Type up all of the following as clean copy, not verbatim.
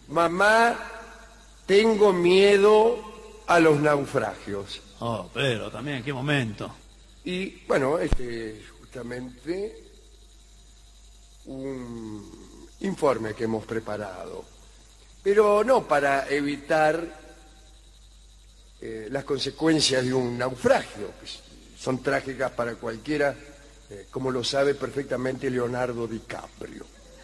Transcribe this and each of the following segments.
mamá, tengo miedo a los naufragios. Oh, pero también, ¿qué momento? Y bueno, este es justamente un informe que hemos preparado, pero no para evitar las consecuencias de un naufragio, que son trágicas para cualquiera, como lo sabe perfectamente Leonardo DiCaprio,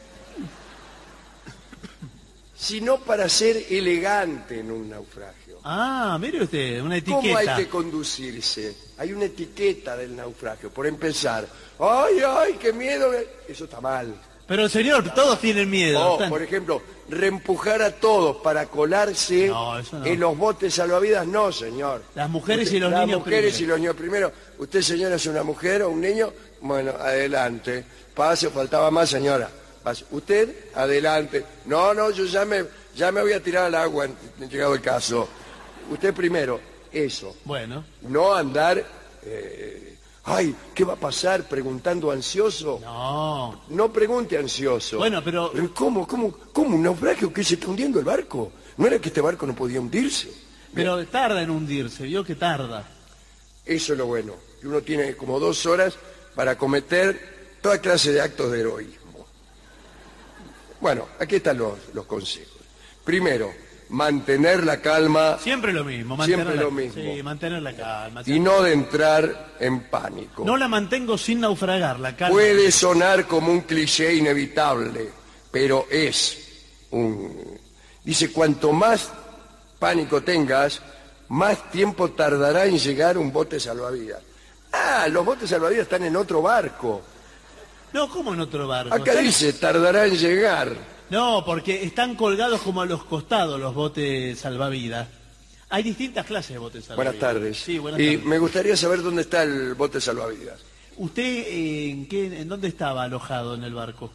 sino para ser elegante en un naufragio. Ah, mire usted, una etiqueta. ¿Cómo hay que conducirse? Hay una etiqueta del naufragio. Por empezar, ¡ay, ay, qué miedo! Eso está mal. Pero señor, todos tienen miedo. Por ejemplo, reempujar a todos para colarse en los botes salvavidas, no, señor. Las mujeres y los niños primero. Las mujeres y primero. los niños primero. Usted, señora, es una mujer o un niño, bueno, adelante. Pase, faltaba más, señora. Pase. Usted, adelante. No, yo ya me voy a tirar al agua, en llegado el caso. Usted primero, eso. Bueno. No andar... ay, ¿qué va a pasar? Preguntando ansioso. No pregunte ansioso. Bueno, pero... ¿Cómo? ¿Un naufragio? ¿Que se está hundiendo el barco? ¿No era que este barco no podía hundirse? Pero tarda en hundirse, vio que tarda. Eso es lo bueno. Que uno tiene como 2 horas para cometer toda clase de actos de heroísmo. Bueno, aquí están los consejos. Primero, mantener la calma. Siempre lo mismo. Siempre lo mismo. Sí, mantener la calma. Y no de entrar en pánico. No la mantengo sin naufragar, la calma. Puede sonar como un cliché inevitable, pero es un... Dice, cuanto más pánico tengas, más tiempo tardará en llegar un bote salvavidas. Ah, los botes salvavidas están en otro barco. No, ¿cómo en otro barco? Acá dice, tardará en llegar. No, porque están colgados como a los costados los botes salvavidas. Hay distintas clases de botes salvavidas. Buenas tardes. Sí, buenas tardes. Me gustaría saber dónde está el bote salvavidas. ¿Usted en dónde estaba alojado en el barco?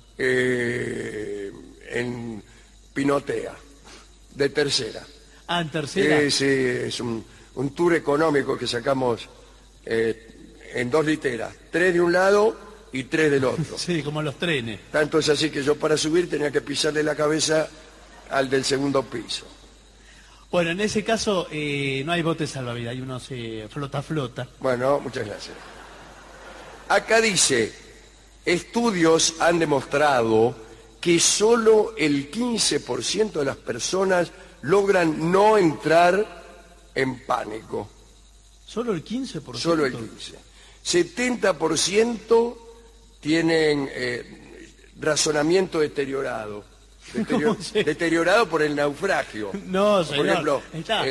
En Pinotea, de tercera. Ah, en tercera. Sí, es un tour económico que sacamos en 2 literas. 3 de un lado y 3 del otro. Sí, como los trenes. Tanto es así que yo para subir tenía que pisarle la cabeza al del segundo piso. Bueno, en ese caso no hay botes salvavidas, hay unos flota. Bueno, muchas gracias. Acá dice, estudios han demostrado que solo el 15% de las personas logran no entrar en pánico. ¿Solo el 15%? Solo el 15%. 70% tienen razonamiento deteriorado. Deteriorado por el naufragio. No, señor. Por ejemplo,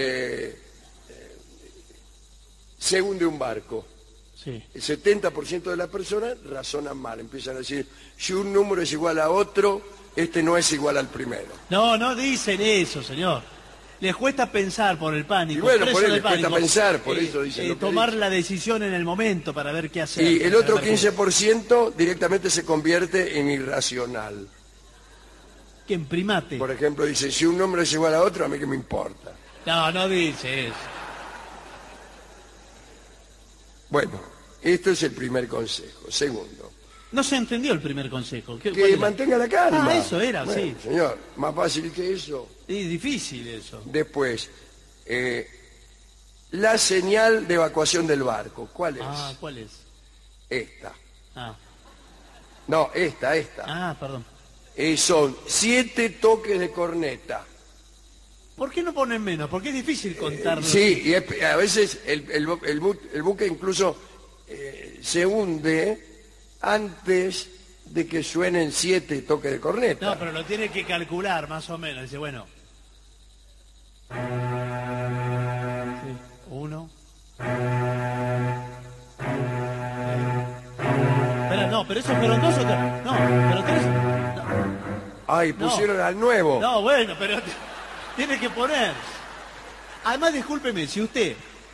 se hunde un barco. Sí. El 70% de las personas razonan mal. Empiezan a decir, si un número es igual a otro, este no es igual al primero. No dicen eso, señor. Les cuesta pensar por el pánico. Y bueno, por eso les cuesta pensar, por eso dicen lo que tomar dicen. La decisión en el momento para ver qué hacer. Y el otro 15% directamente se convierte en irracional. ¿Qué, en primate? Por ejemplo, dice, si un número es igual a otro, a mí qué me importa. No dice eso. Bueno, esto es el primer consejo. Segundo, no se entendió el primer consejo. que mantenga la calma. Ah, eso era, bueno, sí. Señor, más fácil que eso. Es difícil eso. Después, la señal de evacuación del barco. ¿Cuál es? Ah, ¿cuál es? Esta. Ah. No, esta. Ah, perdón. Son 7 toques de corneta. ¿Por qué no ponen menos? Porque es difícil contarlo. Sí, y a veces el buque incluso se hunde antes de que suenen 7 toques de corneta. No, pero lo tiene que calcular más o menos. Dice, bueno. Sí, 1. Espera, no, pero esos fueron 2 o 3. No, pero 3. No. Ay, pusieron al nuevo. No, bueno, pero tiene que poner. Además, discúlpeme, si usted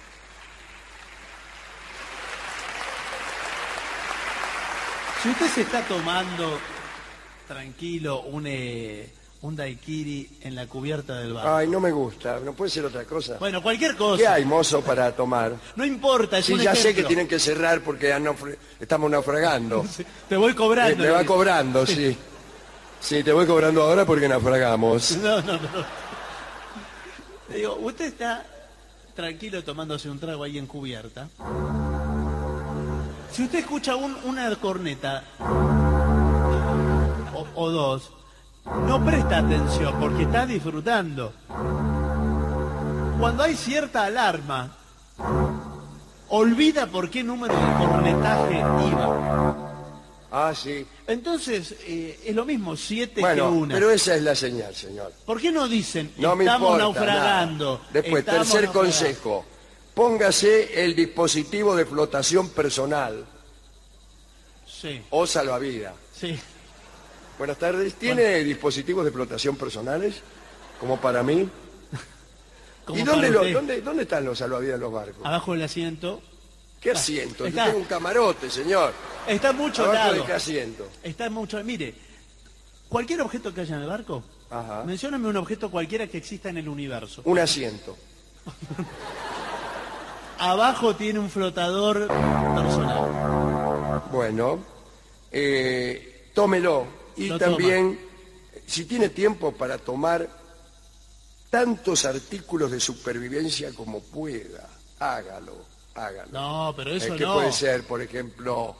se está tomando tranquilo un daiquiri en la cubierta del barco. Ay, no me gusta, no puede ser otra cosa. Bueno, cualquier cosa. ¿Qué hay, mozo, para tomar? No importa, es Sí, un ya sé ejemplo. que tienen que cerrar porque estamos naufragando. Te voy cobrando. Me va cobrando, sí. Sí, te voy cobrando ahora porque naufragamos. No, no, no. Le digo, usted está tranquilo tomándose un trago ahí en cubierta. Si usted escucha una corneta o dos, no presta atención porque está disfrutando. Cuando hay cierta alarma, olvida por qué número de cornetaje iba. Ah, sí. Entonces, es lo mismo 7 que Bueno, 1. pero esa es la señal, señor. ¿Por qué no dicen, No me estamos importa, naufragando? nada. Después, estamos tercer naufragando"? consejo. Póngase el dispositivo de flotación personal Sí, o salvavidas. sí. Buenas tardes. ¿Tiene dispositivos de flotación personales? Como para mí. Como ¿Y para usted. dónde están los salvavidas en los barcos? Abajo del asiento. ¿Qué asiento? Yo está. tengo un camarote, señor. Está mucho ¿Abajo de lado. qué asiento? Está mucho. Mire, cualquier objeto que haya en el barco, Ajá. mencióname un objeto cualquiera que exista en el universo. Un asiento. Abajo tiene un flotador personal. Bueno, tómelo. Y Lo también, si tiene tiempo para tomar tantos artículos de supervivencia como pueda, hágalo. No, pero eso ¿Qué no. puede ser? Por ejemplo,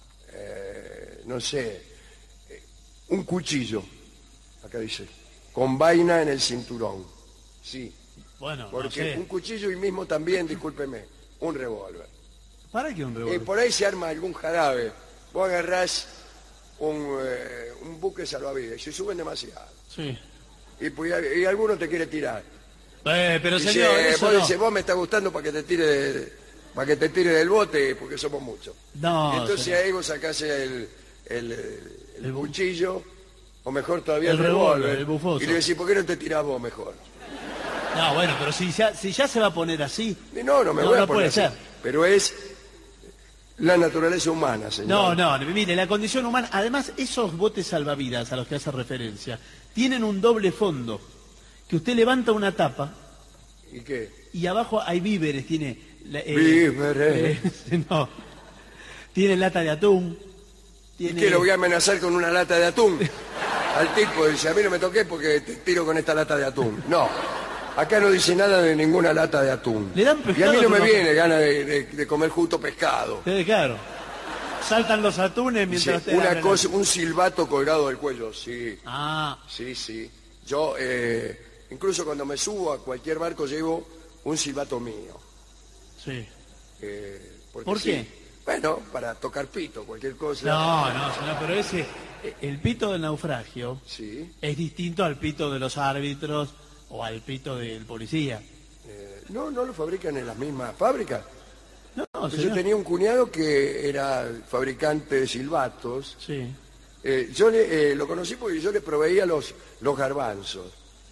no sé, un cuchillo, acá dice, con vaina en el cinturón. Sí, Bueno, no porque sé. un cuchillo y mismo también, discúlpeme, un revólver. ¿Para qué un revólver? Por ahí se arma algún jarabe. Vos agarrás un buque salvavidas y se suben demasiado. Sí. Y alguno te quiere tirar. Pero Dice, señor, eso vos no. dices, vos me está gustando para que te tire del bote porque somos muchos. No, Entonces señor. ahí vos sacás el bu- cuchillo, o mejor todavía El el revólver, revólver, el bufoso. y le decís, ¿por qué no te tirás vos mejor? No, bueno, pero si ya se va a poner así. Y no me No, voy no a poner puede así. ser. Pero es la naturaleza humana, señor. No, mire, la condición humana, además esos botes salvavidas a los que hace referencia, tienen un doble fondo, que usted levanta una tapa ¿Y qué? y abajo hay víveres, tiene... Víveres. No, tiene lata de atún, ¿Y tiene... qué, lo voy a amenazar con una lata de atún? Al tipo dice, a mí no me toqué porque te tiro con esta lata de atún. No, acá no dice nada de ninguna lata de atún. Le dan Y a pescado, mí no me pero no- viene gana de comer justo pescado. Claro, saltan los atunes Dice, mientras usted una abre la- cosa, un silbato colgado del cuello, sí, Ah, sí. Yo, incluso cuando me subo a cualquier barco, llevo un silbato mío. sí. Porque ¿Por sí. qué? Bueno, para tocar pito, cualquier cosa. No, señor, pero el pito del naufragio Sí. es distinto al pito de los árbitros o al pito del policía. No lo fabrican en las mismas fábricas. No, Yo señor. tenía un cuñado que era fabricante de silbatos. Sí. Yo lo conocí porque yo le proveía los garbanzos.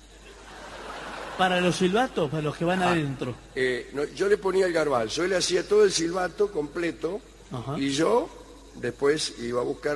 Para los silbatos, para los que van adentro. Yo le ponía el garbanzo, él le hacía todo el silbato completo. Ajá. Y yo después iba a buscar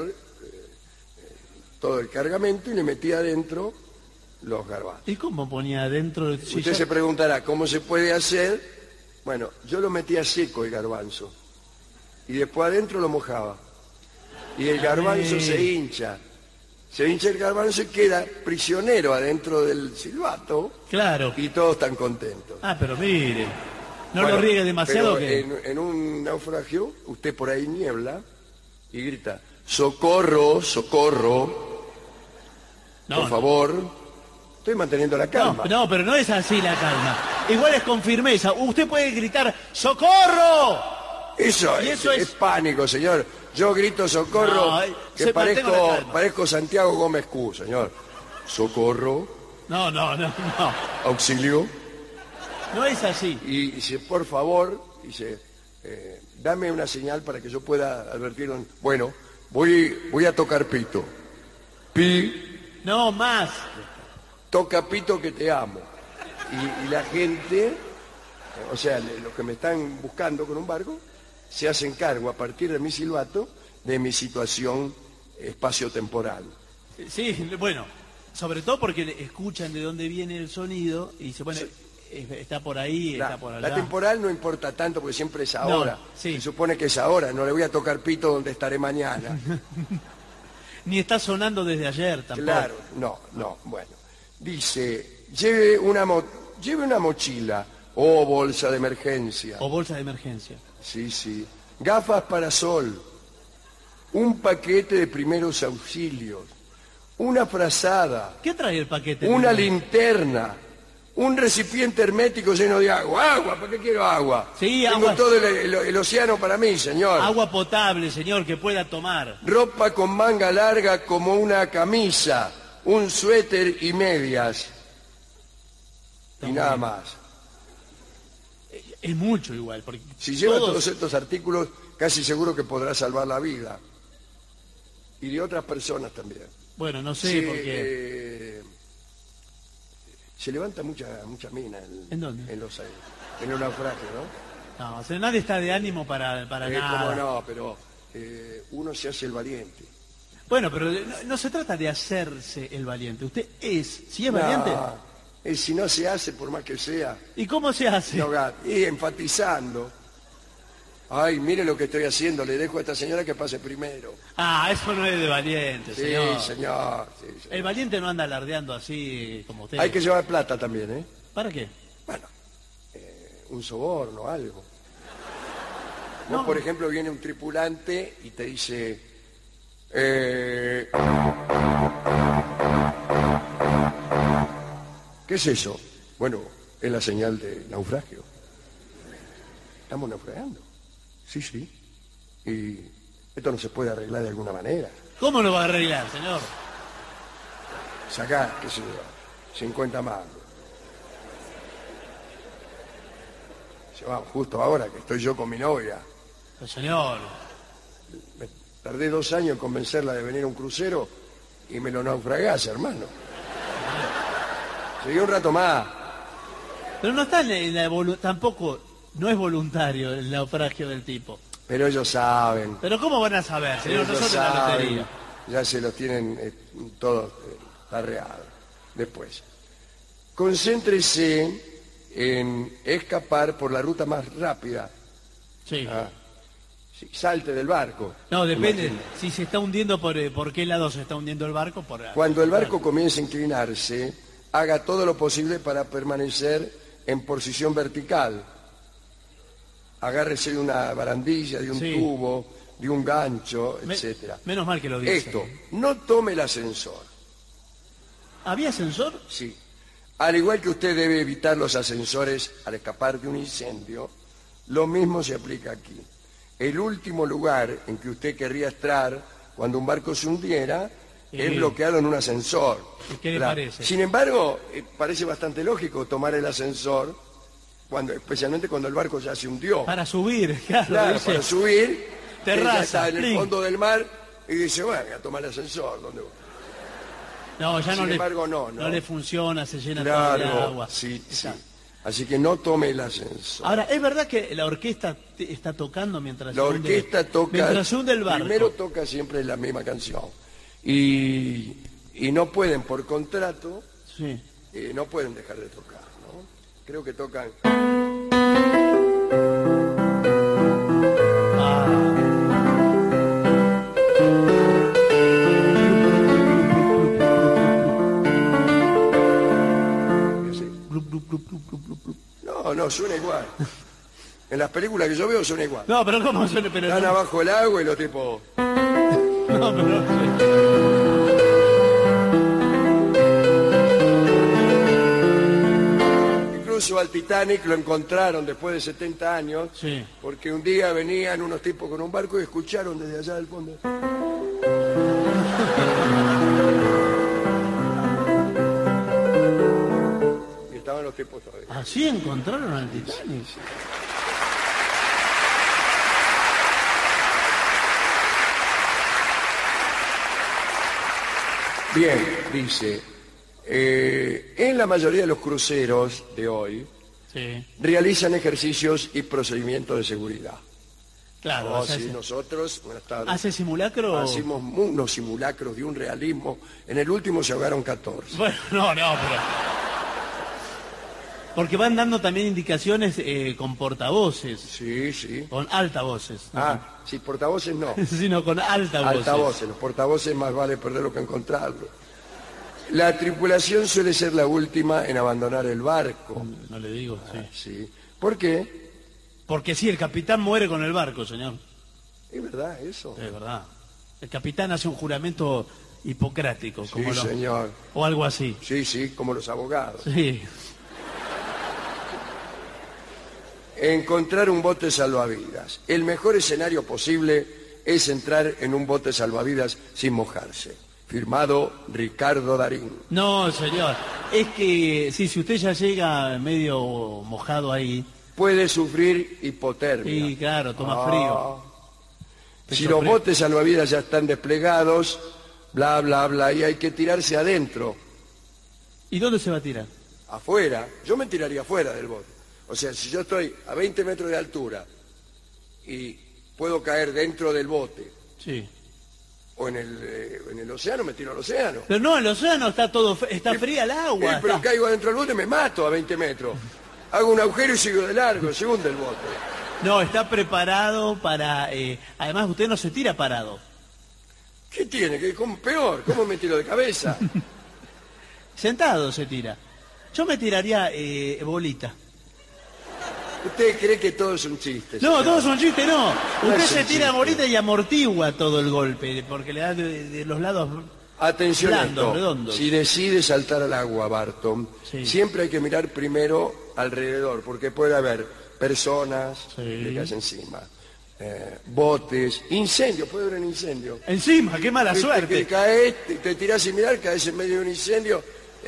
todo el cargamento y le metía adentro los garbanzos. ¿Y cómo ponía adentro? Si Usted ya- se preguntará, ¿cómo se puede hacer? Bueno, yo lo metía seco el garbanzo y después adentro lo mojaba. Y el garbanzo se hincha. Se hincha el garbanzo y queda prisionero adentro del silbato Claro. y todos están contentos. Ah, pero mire. No Bueno, lo riegue demasiado pero que... en un naufragio, usted por ahí niebla y grita, ¡socorro, socorro! No, por no. favor. Estoy manteniendo la calma. No, pero no es así la calma. Igual es con firmeza. Usted puede gritar, ¡socorro! Eso, Y eso es es- pánico, señor. Yo grito socorro, No, que se mantenga la calma. parezco Santiago Gómez Q, señor. Socorro, No. auxilio. No es así. Y dice, por favor, dice, dame una señal para que yo pueda advertirlo. Bueno, voy a tocar pito. Pi, No, más. toca pito que te amo. Y la gente, o sea, los que me están buscando con un barco, se hacen cargo a partir de mi silbato de mi situación espaciotemporal. Sí, bueno. Sobre todo porque le escuchan de dónde viene el sonido y se bueno, está por ahí, está por allá. La temporal no importa tanto porque siempre es ahora. sí. Se supone que es ahora, no le voy a tocar pito donde estaré mañana. Ni está sonando desde ayer tampoco. Claro, no, bueno. Dice, lleve una mochila o bolsa de emergencia. O bolsa de emergencia. Sí. Gafas para sol. Un paquete de primeros auxilios. Una frazada. ¿Qué trae el paquete? Una linterna. Un recipiente hermético lleno de agua. Agua, ¿para qué quiero agua? Sí, Tengo agua. todo el océano para mí, señor. Agua potable, señor, que pueda tomar. Ropa con manga larga como una camisa, un suéter y medias. Y nada más. Es mucho igual, porque Si lleva todos estos artículos, casi seguro que podrá salvar la vida. Y de otras personas también. Bueno, no sé Sí, por qué. se levanta mucha mina ¿En dónde? en los aires, en el naufragio, ¿no? No, o sea, nadie está de ánimo para nada. Cómo no, pero uno se hace el valiente. Bueno, pero no se trata de hacerse el valiente. Usted si es valiente. Si no se hace, por más que sea, ¿Y cómo se hace? y enfatizando. Ay, mire lo que estoy haciendo, le dejo a esta señora que pase primero. Ah, eso no es de valiente, Sí, señor. señor. El valiente no anda alardeando así como usted. Hay que llevar plata también, ¿eh? ¿Para qué? Bueno, un soborno, algo. No. Vos, por ejemplo, viene un tripulante y te dice... ¿Qué es eso? Bueno, es la señal de naufragio. Estamos naufragando. Sí. Y esto no se puede arreglar de alguna manera. ¿Cómo lo va a arreglar, señor? Sacá, qué sé yo, 50 mangos. Se va justo ahora que estoy yo con mi novia. Pero, señor. Me tardé 2 años en convencerla de venir a un crucero y me lo naufragás, hermano. Seguí un rato más. Pero no está en la tampoco, no es voluntario el naufragio del tipo. Pero ellos saben. Pero ¿cómo van a saber, señor? Ellos Nosotros en la saben, lotería. ya se los tienen todos arreados. Después, concéntrese en escapar por la ruta más rápida. Sí. Sí, salte del barco. No, depende. Imagínate. Si se está hundiendo, por qué lado se está hundiendo el barco. Cuando el barco comience a inclinarse, haga todo lo posible para permanecer en posición vertical. Agárrese de una barandilla, de un tubo, de un gancho, etcétera. Menos mal que lo dice. Esto, no tome el ascensor. ¿Había ascensor? Sí. Al igual que usted debe evitar los ascensores al escapar de un incendio, lo mismo se aplica aquí. El último lugar en que usted querría estar cuando un barco se hundiera es bloqueado en un ascensor. ¿Qué le parece? Sin embargo, parece bastante lógico tomar el ascensor, especialmente cuando el barco ya se hundió. Para subir, claro. Dice, para subir, terraza, ella está en el plin. fondo del mar y dice, bueno, voy a tomar el ascensor. ¿Dónde voy? No, ya Sin embargo, no. no le funciona, se llena todo de agua. Sí. Así que no tome el ascensor. Ahora, ¿es verdad que la orquesta está tocando mientras La orquesta mientras se hunde el barco? Primero toca siempre la misma canción. Y no pueden, por contrato, Sí. no pueden dejar de tocar, ¿no? Creo que tocan... No, suena igual. En las películas que yo veo suena igual. No, pero ¿cómo suena? Pero Están abajo el agua y los tipos... No, pero... Incluso al Titanic lo encontraron después de 70 años, Sí. porque un día venían unos tipos con un barco y escucharon desde allá del fondo. Y estaban los tipos todavía. ¿Así encontraron al Titanic? Bien, dice, en la mayoría de los cruceros de hoy Sí. realizan ejercicios y procedimientos de seguridad. Claro. Sí, nosotros, buenas tardes, ¿Hace simulacro? hacemos unos simulacros de un realismo. En el último se ahogaron 14. Bueno, no, pero... Porque van dando también indicaciones con portavoces, Sí, sí. con altavoces. ¿no? Ah, sí, portavoces no. Sino con altavoces. Altavoces. Los portavoces más vale perderlo que encontrarlo. La tripulación suele ser la última en abandonar el barco. No le digo, sí. Sí. ¿Por qué? Porque sí, el capitán muere con el barco, señor. ¿Es verdad eso? Es verdad. El capitán hace un juramento hipocrático. Sí, Como señor. O algo así. Sí, sí, como los abogados. Sí. Encontrar un bote salvavidas. El mejor escenario posible es entrar en un bote salvavidas sin mojarse. Firmado Ricardo Darín. No, señor. Es que sí, si usted ya llega medio mojado ahí. Puede sufrir hipotermia. Sí, claro, toma frío. Si Pecho los frío. botes salvavidas ya están desplegados, bla, bla, bla, y hay que tirarse adentro, ¿Y dónde se va a tirar? afuera. Yo me tiraría afuera del bote. O sea, si yo estoy a 20 metros de altura y puedo caer dentro del bote Sí. o en el océano, me tiro al océano. Pero no, el océano está está fría el agua. Pero está- caigo dentro del bote y me mato a 20 metros. Hago un agujero y sigo de largo, se hunde el bote. No, está preparado para... además, usted no se tira parado. ¿Qué tiene? Peor, ¿cómo me tiro de cabeza? Sentado se tira. Yo me tiraría bolita. ¿Usted cree que todo es un chiste? No, señor? todo es un chiste, no. No Usted es se un tira chiste. bolita y amortigua todo el golpe, porque le da de los lados... Atención a Blandos, esto. redondos. Si decide saltar al agua, Barton, Sí. siempre hay que mirar primero alrededor, porque puede haber personas Sí. que le caen encima, botes, incendios, puede haber un incendio. Encima, qué mala Viste suerte. que caes, te tirás sin mirar, caes en medio de un incendio,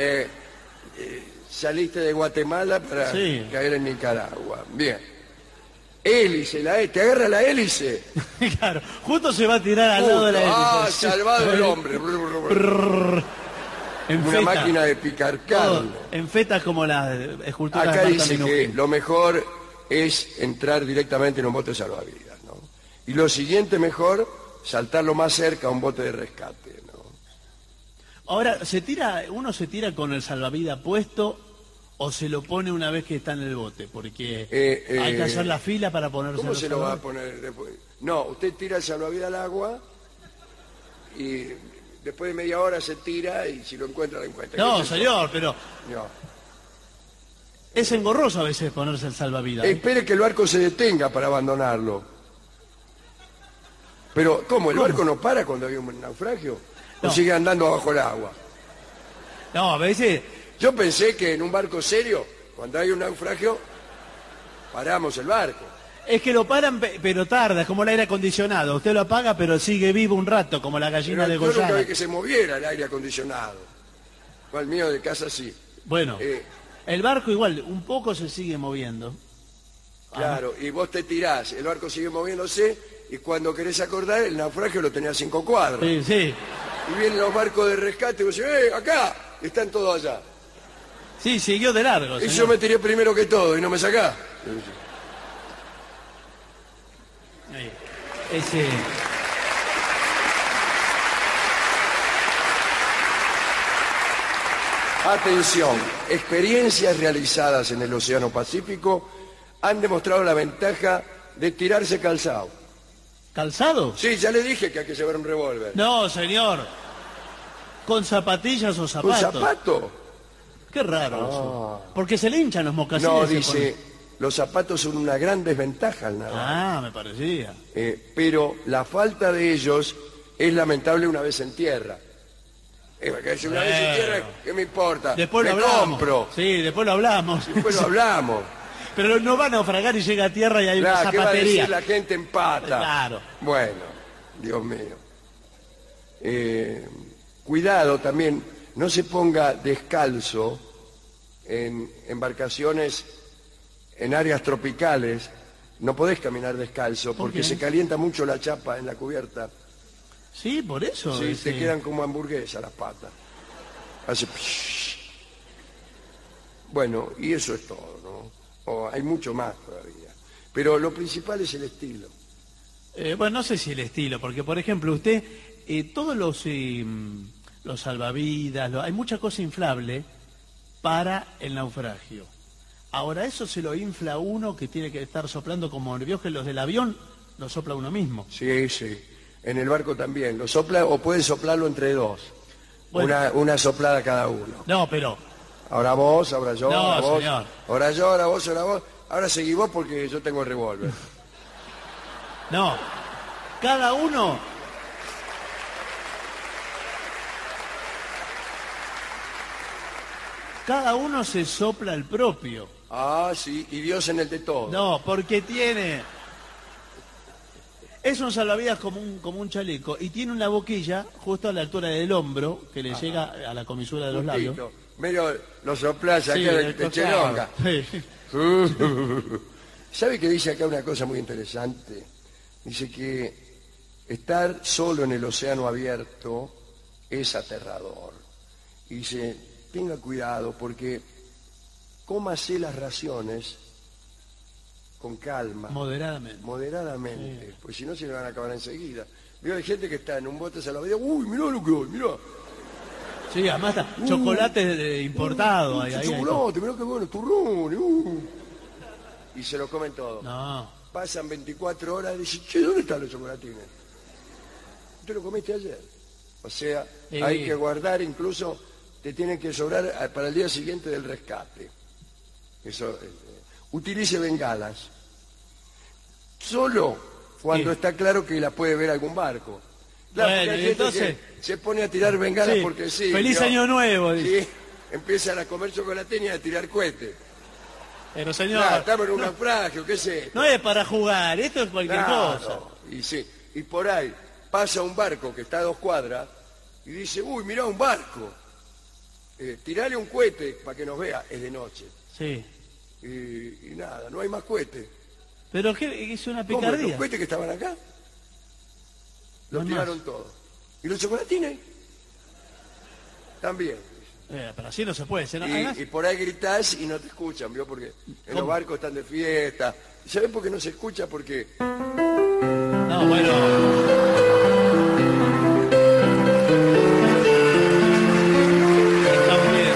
saliste de Guatemala para Sí. caer en Nicaragua. Bien. Hélice, te agarra la hélice. Claro, justo se va a tirar al lado de la Ah, hélice. salvado el hombre. En Una feta. máquina de picar Todo carne. en feta como las esculturas Acá de Marta dice que Minujín. lo mejor es entrar directamente en un bote salvavidas, ¿no? Y lo siguiente mejor, saltar lo más cerca a un bote de rescate, ¿no? Ahora, uno se tira con el salvavidas puesto o se lo pone una vez que está en el bote, porque hay que hacer la fila para ponerse ¿Cómo los se lo va a salvavidas. poner después? No, usted tira el salvavidas al agua y después de media hora se tira y si lo encuentra, lo encuentra. No, ¿Qué es eso? señor, pero No. es engorroso a veces ponerse el salvavidas. Espere que el barco se detenga para abandonarlo. Pero, ¿cómo? ¿El barco no para cuando hay un naufragio? ¿O No. sigue andando bajo el agua? No, a veces... Yo pensé que en un barco serio, cuando hay un naufragio, paramos el barco. Es que lo paran, pero tarda, es como el aire acondicionado. Usted lo apaga, pero sigue vivo un rato, como la gallina Pero de yo nunca Goyana. vi que se moviera el aire acondicionado. O el mío de casa sí. Bueno, Eh. el barco igual, un poco se sigue moviendo. Claro, y vos te tirás, el barco sigue moviéndose y cuando querés acordar, el naufragio lo tenía a 5 cuadras. Sí, sí. Y vienen los barcos de rescate y vos decís, acá! Y están todos allá. Sí, siguió de largo, Y señor. yo me tiré primero que todo y no me sacás. Ahí. Ese... Atención, experiencias realizadas en el Océano Pacífico han demostrado la ventaja de tirarse calzado. ¿Calzado? Sí, ya le dije que hay que llevar un revólver. No, señor. ¿Con zapatillas o ¿Con zapatos? zapato? Qué raro eso. Porque se le hinchan los mocasines. No, se dice, los zapatos son una gran desventaja al nadar. Ah, me parecía. Pero la falta de ellos es lamentable una vez en tierra. Que si una vez en tierra, ¿qué me importa? Después me lo hablamos. compro. Sí, después lo hablamos. Después lo hablamos. Pero no van a naufragar y llega a tierra y hay una Claro, ¿qué va a decir zapatería. la gente en pata? Claro. Bueno, Dios mío. Cuidado también, no se ponga descalzo en embarcaciones en áreas tropicales. No podés caminar descalzo ¿Por porque qué? se calienta mucho la chapa en la cubierta. Sí, por eso. Sí, ese- te quedan como hamburguesas las patas. Hace... Bueno, y eso es todo, ¿no? Hay mucho más todavía. Pero lo principal es el estilo. Bueno, no sé si el estilo, porque por ejemplo usted, todos los salvavidas, hay mucha cosa inflable para el naufragio. Ahora, eso se lo infla uno que tiene que estar soplando como nervioso, que los del avión lo sopla uno mismo. Sí, sí. En el barco también. Lo sopla o puede soplarlo entre dos. Bueno, una soplada cada uno. No, pero... Ahora vos, ahora yo, no, ahora vos. Señor. Ahora yo, ahora vos, ahora vos. Ahora seguí vos porque yo tengo el revólver. No. Cada uno... Cada uno se sopla el propio. Ah, sí, y Dios en el de todo. No, porque tiene... Es un salvavidas como un chaleco y tiene una boquilla justo a la altura del hombro que le llega a la comisura de los labios. Medio lo soplás acá Sí, de cheronga. Sí. ¿Sabe que dice acá una cosa muy interesante? Dice que estar solo en el océano abierto es aterrador. Y dice, tenga cuidado porque cómase las raciones con calma. Moderadamente. Moderadamente, Sí. pues si no se le van a acabar enseguida. Veo hay gente que está en un bote salvavidas, uy, mirá lo que hay, mirá. Sí, además está chocolate importado. Chocolate, mirá qué bueno, turrón. Y se lo comen todo. No. Pasan 24 horas y dicen, che, ¿dónde están los chocolatines? Usted lo comiste ayer. O sea, hay que guardar, incluso te tienen que sobrar para el día siguiente del rescate. Eso, utilice bengalas. Solo cuando está claro que la puede ver algún barco. Claro, bueno, porque hay gente entonces... que se pone a tirar bengalas Sí, porque sí. ¡Feliz Año Nuevo! Dice. Sí, empiezan a comer chocolatín y a tirar cohetes. Pero señor... Claro, estamos en un naufragio, ¿qué sé? No es para jugar, esto es cualquier cosa. Y sí, y por ahí pasa un barco que está a 2 cuadras y dice, uy, mirá un barco. Tirale un cohete para que nos vea, es de noche. Sí. Y nada, no hay más cohetes. Pero ¿qué es una ¿Cómo? picardía? ¿Los cohetes que estaban acá? Los No tiraron más. todos. ¿Y los chocolatines? También. Pero así no se puede. Y por ahí gritás y no te escuchan, ¿vio? Porque en los barcos están de fiesta. ¿Y sabés por qué no se escucha? Porque... No, bueno... Estamos bien.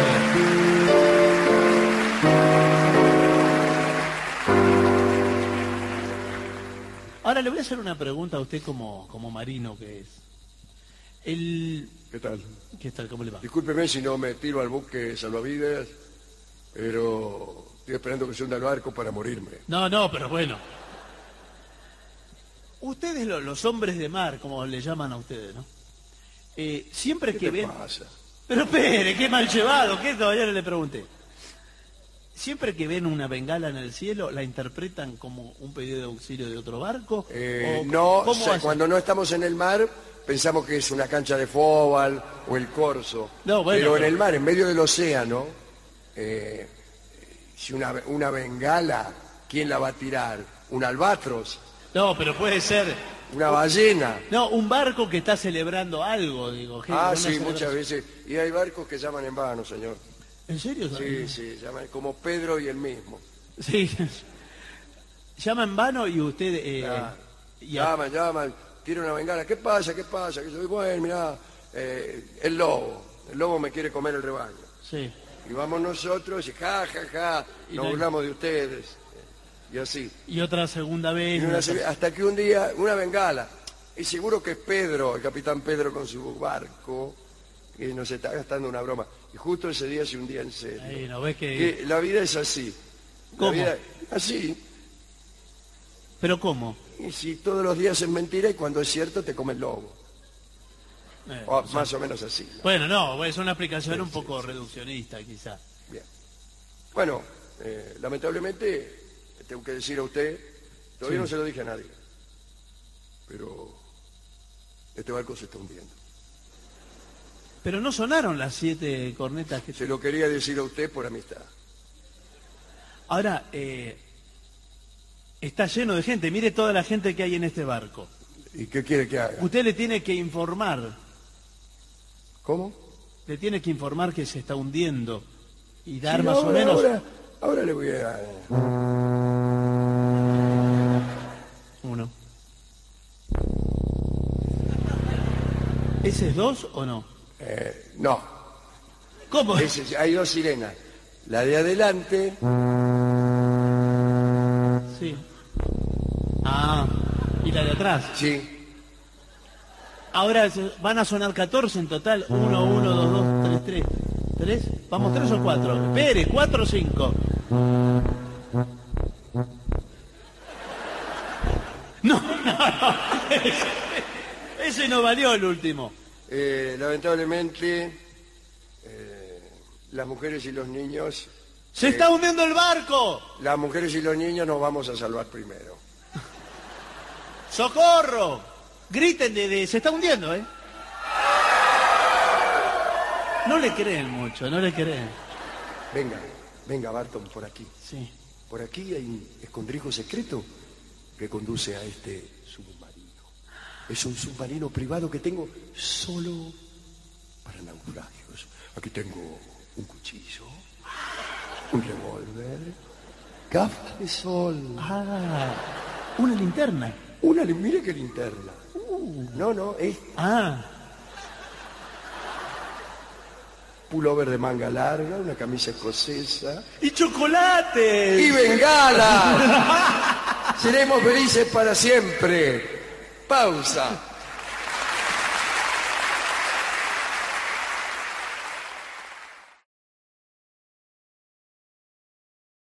Ahora le voy a hacer una pregunta a usted como marino que es. ¿Qué tal? ¿Qué tal? ¿Cómo le va? Discúlpeme si no me tiro al buque salvavidas, pero estoy esperando que se hunda el barco para morirme. No, pero bueno. Ustedes, los hombres de mar, como le llaman a ustedes, ¿no? Siempre ¿Qué que te ven... pasa? Pero espere, qué mal llevado, ¿qué? Todavía no le pregunté. Siempre que ven una bengala en el cielo, ¿la interpretan como un pedido de auxilio de otro barco? No, cuando no estamos en el mar, pensamos que es una cancha de fútbol o el corso. No, bueno, pero en el mar, en medio del océano, si una bengala, ¿quién la va a tirar? ¿Un albatros? No, pero puede ser... ¿Una ballena? No, un barco que está celebrando algo, digo. Sí, muchas veces. Y hay barcos que llaman en vano, señor. ¿En serio? Sí, llaman como Pedro y el mismo. Sí. Llama en vano y usted... Llaman, tira una bengala. ¿Qué pasa? Que soy bueno, mirá, el lobo me quiere comer el rebaño. Sí. Y vamos nosotros y nos burlamos de ustedes. Y así. Y otra segunda vez. Hasta que un día, una bengala. Y seguro que es Pedro, el capitán Pedro con su barco, que nos está gastando una broma. Y justo ese día se hundía en serio. Ahí, ¿no ves que la vida es así. ¿Cómo? La vida, así. ¿Pero cómo? Y si todos los días es mentira y cuando es cierto te come el lobo. Más o menos así, ¿no? Bueno, no, es una explicación un poco reduccionista, quizá. Bien. Bueno, lamentablemente, tengo que decir a usted, todavía no se lo dije a nadie, pero este barco se está hundiendo. Pero no sonaron las 7 cornetas que... Se lo quería decir a usted por amistad. Ahora, está lleno de gente, mire toda la gente que hay en este barco. ¿Y qué quiere que haga? Usted le tiene que informar. ¿Cómo? Le tiene que informar que se está hundiendo y dar Sí, más o menos... Ahora le voy a dar. Uno. ¿Ese es 2 o no? No. ¿Cómo? Hay 2 sirenas. La de adelante sí. Ah, ¿y la de atrás? Sí. Ahora van a sonar 14 en total. 1, 1, 2, 2, 3, 3. ¿3? ¿Vamos 3 o 4? Espere, 4 o 5. No. Ese no valió el último. Lamentablemente, las mujeres y los niños... ¡Se está hundiendo el barco! Las mujeres y los niños nos vamos a salvar primero. ¡Socorro! Griten se está hundiendo, ¿eh? No le creen mucho, no le creen. Venga, Barton, por aquí. Sí. Por aquí hay un escondrijo secreto que conduce a este submarino. Es un submarino privado que tengo solo para naufragios. Aquí tengo un cuchillo, un revólver, gafas de sol. Ah, una linterna. Mire qué linterna. No, es... Pullover de manga larga, una camisa escocesa. ¡Y chocolate! ¡Y bengalas! Seremos felices para siempre. Pausa.